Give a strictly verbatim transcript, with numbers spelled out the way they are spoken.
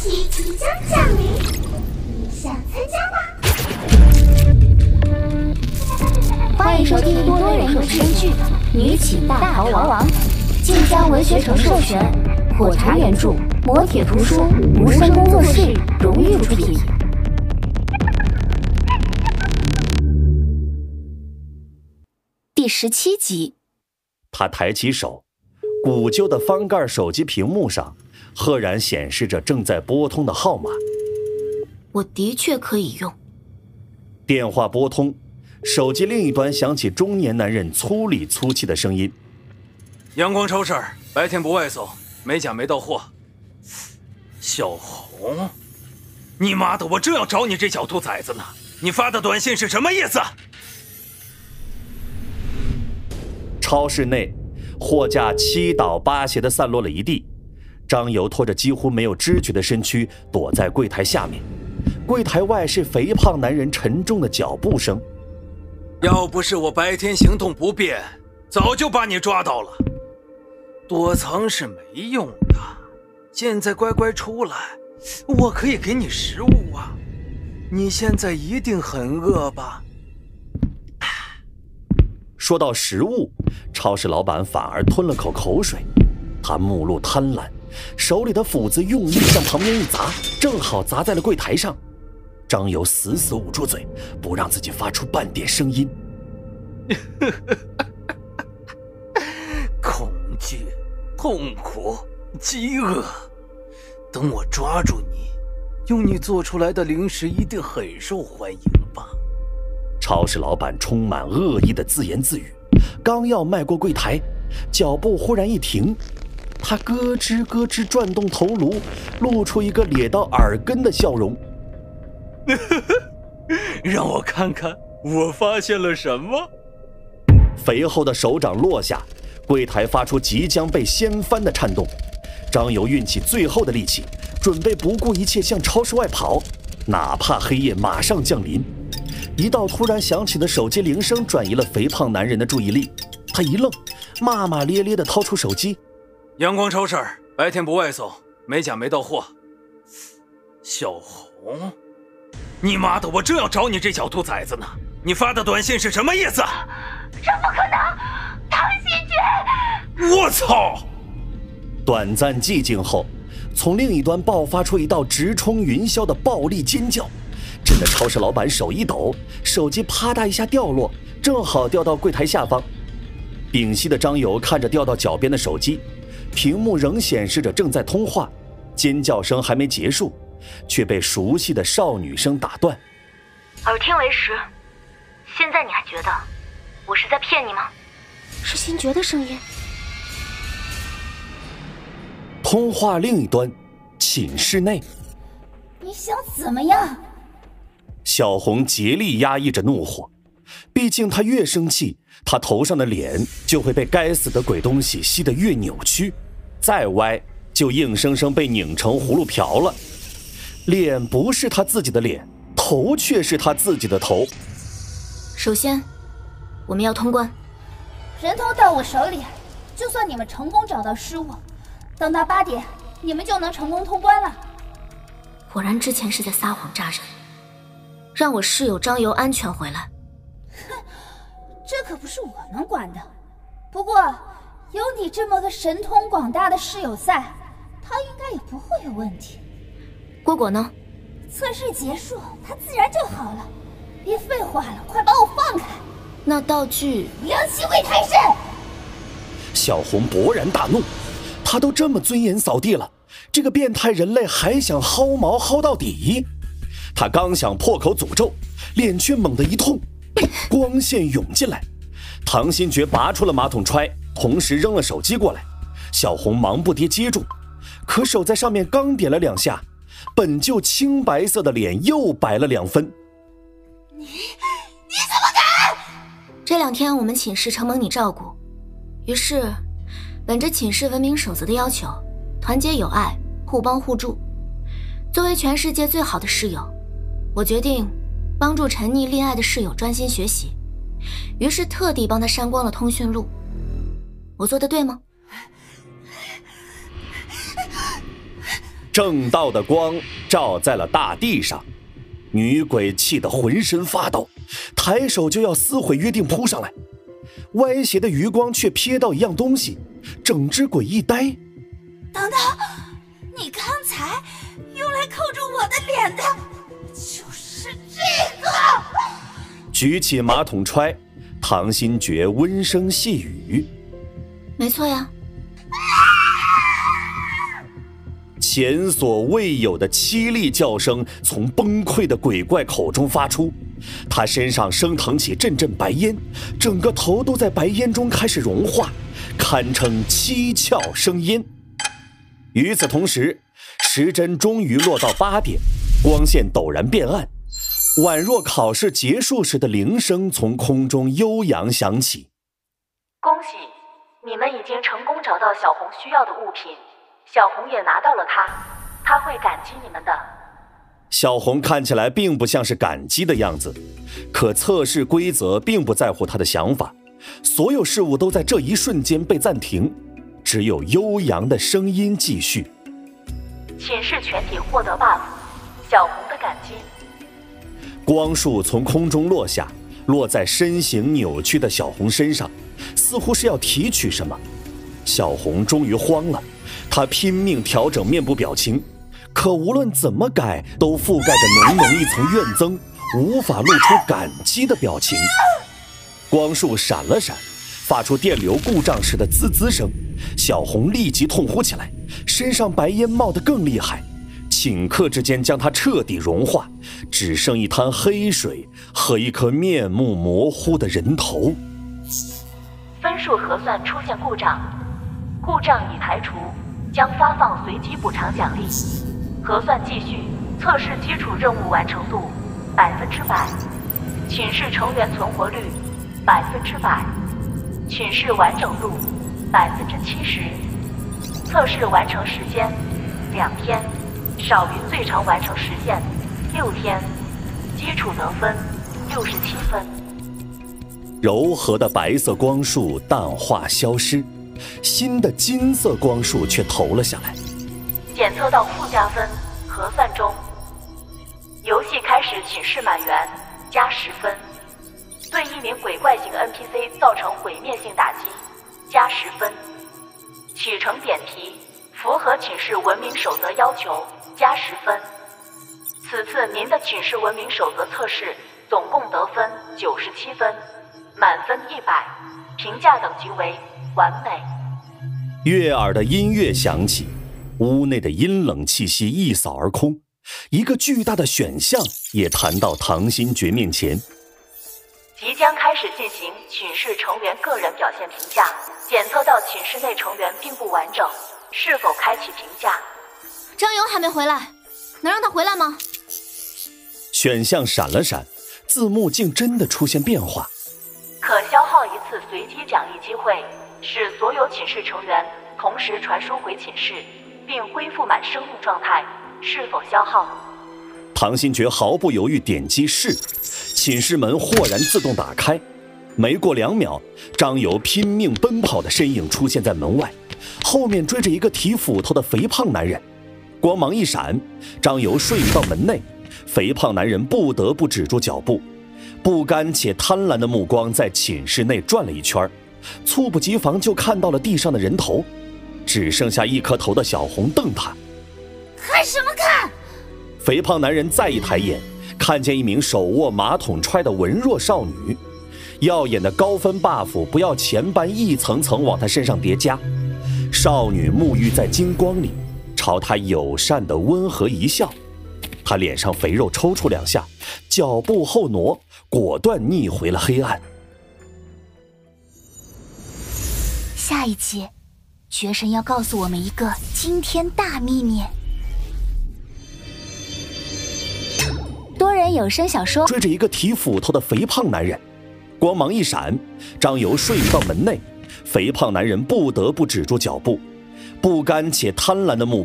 题即将降临，你想参加吗？ 欢迎收听多人有声剧《女寝大逃亡》，晋江文学城授权，火柴原著，磨铁图书，无声工作室荣誉出品。第十七集。 他抬起手，古旧的翻盖手机屏幕上赫然显示着正在拨通的号码。 我的确可以用。 电话拨通，手机另一端响起中年男人粗里粗气的声音： 阳光超市白天不外送，美甲没到货。小红，你妈的，我正要找你这小兔崽子呢，你发的短信是什么意思？ 超市内，货架七倒八斜地散落了一地，张游拖着几乎没有知觉的身躯躲在柜台下面，柜台外是肥胖男人沉重的脚步声。 要不是我白天行动不便，早就把你抓到了。躲藏是没用的，现在乖乖出来，我可以给你食物啊。你现在一定很饿吧？ 说到食物，超市老板反而吞了口口水，他目露贪婪，手里的斧子用力向旁边一砸，正好砸在了柜台上。张游死死捂住嘴，不让自己发出半点声音。 恐惧、痛苦、饥饿，等我抓住你，用你做出来的零食一定很受欢迎吧。 超市老板充满恶意的自言自语，刚要迈过柜台，脚步忽然一停，他咯吱咯吱转动头颅，露出一个咧到耳根的笑容。 让我看看我发现了什么。 肥厚的手掌落下，柜台发出即将被掀翻的颤动。张游运起最后的力气，准备不顾一切向超市外跑，哪怕黑夜马上降临。一道突然响起的手机铃声转移了肥胖男人的注意力，他一愣，骂骂咧咧地掏出手机： 阳光超市白天不外送，美甲没到货。小红，你妈的，我正要找你这小兔崽子呢，你发的短信是什么意思？ 这不可能，唐新觉！ 我操！ 短暂寂静后，从另一端爆发出一道直冲云霄的暴力尖叫，震得超市老板手一抖，手机啪嗒一下掉落，正好掉到柜台下方。屏息的张游看着掉到脚边的手机，屏幕仍显示着正在通话，尖叫声还没结束，却被熟悉的少女声打断。 耳听为实，现在你还觉得我是在骗你吗？ 是新觉的声音。 通话另一端，寝室内， 你想怎么样？ 小红竭力压抑着怒火，毕竟她越生气，她头上的脸就会被该死的鬼东西吸得越扭曲，再歪就硬生生被拧成葫芦瓢了。脸不是她自己的脸，头却是她自己的头。 首先，我们要通关。 人头到我手里，就算你们成功找到失物，等到八点，你们就能成功通关了。 果然之前是在撒谎诈人，让我室友张游安全回来。 哼，这可不是我能管的。不过有你这么个神通广大的室友在，他应该也不会有问题。 蝈蝈呢？ 测试结束，他自然就好了。别废话了，快把我放开！ 那道具…… 梁七鬼太甚！ 小红勃然大怒，他都这么尊严扫地了，这个变态人类还想薅毛薅到底。他刚想破口诅咒，脸却猛地一痛，光线涌进来。唐新觉拔出了马桶揣，同时扔了手机过来。小红忙不迭接住，可手在上面刚点了两下，本就青白色的脸又白了两分。 你你怎么敢？ 这两天我们寝室承蒙你照顾，于是本着寝室文明守则的要求，团结友爱，互帮互助。作为全世界最好的室友，我决定帮助沉溺恋爱的室友专心学习，于是特地帮他删光了通讯录。我做的对吗？ 正道的光照在了大地上，女鬼气得浑身发抖，抬手就要撕毁约定扑上来，歪斜的余光却瞥到一样东西，整只鬼一呆。 等等，你刚才用来扣住我的脸的就是这个。 举起马桶揣，唐新觉温声细语： 没错呀。 前所未有的凄厉叫声从崩溃的鬼怪口中发出，他身上升腾起阵阵白烟，整个头都在白烟中开始融化，堪称七窍生烟。与此同时，时针终于落到八点，光线陡然变暗，宛若考试结束时的铃声从空中悠扬响起。 恭喜，你们已经成功找到小红需要的物品，小红也拿到了它，她会感激你们的。 小红看起来并不像是感激的样子，可测试规则并不在乎她的想法，所有事物都在这一瞬间被暂停，只有悠扬的声音继续。 寝室全体获得 buff， 小红的感激。 光束从空中落下，落在身形扭曲的小红身上，似乎是要提取什么。小红终于慌了，她拼命调整面部表情，可无论怎么改，都覆盖着浓浓一层怨憎，无法露出感激的表情。光束闪了闪，发出电流故障时的滋滋声，小红立即痛呼起来，身上白烟冒得更厉害，顷刻之间将她彻底融化，只剩一滩黑水和一颗面目模糊的人头。 分数核算出现故障，故障已排除，将发放随机补偿奖励。核算继续，测试基础任务完成度百分之百，寝室成员存活率百分之百，寝室完整度百分之七十，测试完成时间两天，少于最长完成时限六天，基础得分六十七分。 柔和的白色光束淡化消失，新的金色光束却投了下来。 检测到附加分，核算中。游戏开始，寝室满员加十分。对一名鬼怪型 N P C 造成毁灭性打击加十分。启程点题，符合寝室文明守则要求加十分。此次您的寝室文明守则测试总共得分九十七分，满分一百，评价等级为完美。 悦耳的音乐响起，屋内的阴冷气息一扫而空，一个巨大的选项也弹到唐新觉面前。 即将开始进行寝室成员个人表现评价，检测到寝室内成员并不完整，是否开启评价？ 张游还没回来，能让他回来吗？ 选项闪了闪，字幕竟真的出现变化。 可消耗一次随机奖励机会，使所有寝室成员同时传输回寝室，并恢复满生命状态，是否消耗？ 唐新觉毫不犹豫点击是，寝室门豁然自动打开。没过两秒，张游拼命奔跑的身影出现在门外，后面追着一个提斧头的肥胖男人。光芒一闪，张游瞬移到门内，肥胖男人不得不止住脚步，不甘且贪婪的目光在寝室内转了一圈，猝不及防就看到了地上的人头，只剩下一颗头的小红瞪他。 看什么看？ 肥胖男人再一抬眼，看见一名手握马桶揣的文弱少女，耀眼的高分 buff 不要钱般一层层往她身上叠加。少女沐浴在金光里，朝他友善的温和一笑。他脸上肥肉抽搐两下，脚步后挪，果断逆回了黑暗。 下一集，绝神要告诉我们一个惊天大秘密。多人有声小说， 追着一个提斧头的肥胖男人，光芒一闪，张游瞬移到门内，肥胖男人不得不止住脚步，不甘且贪婪的目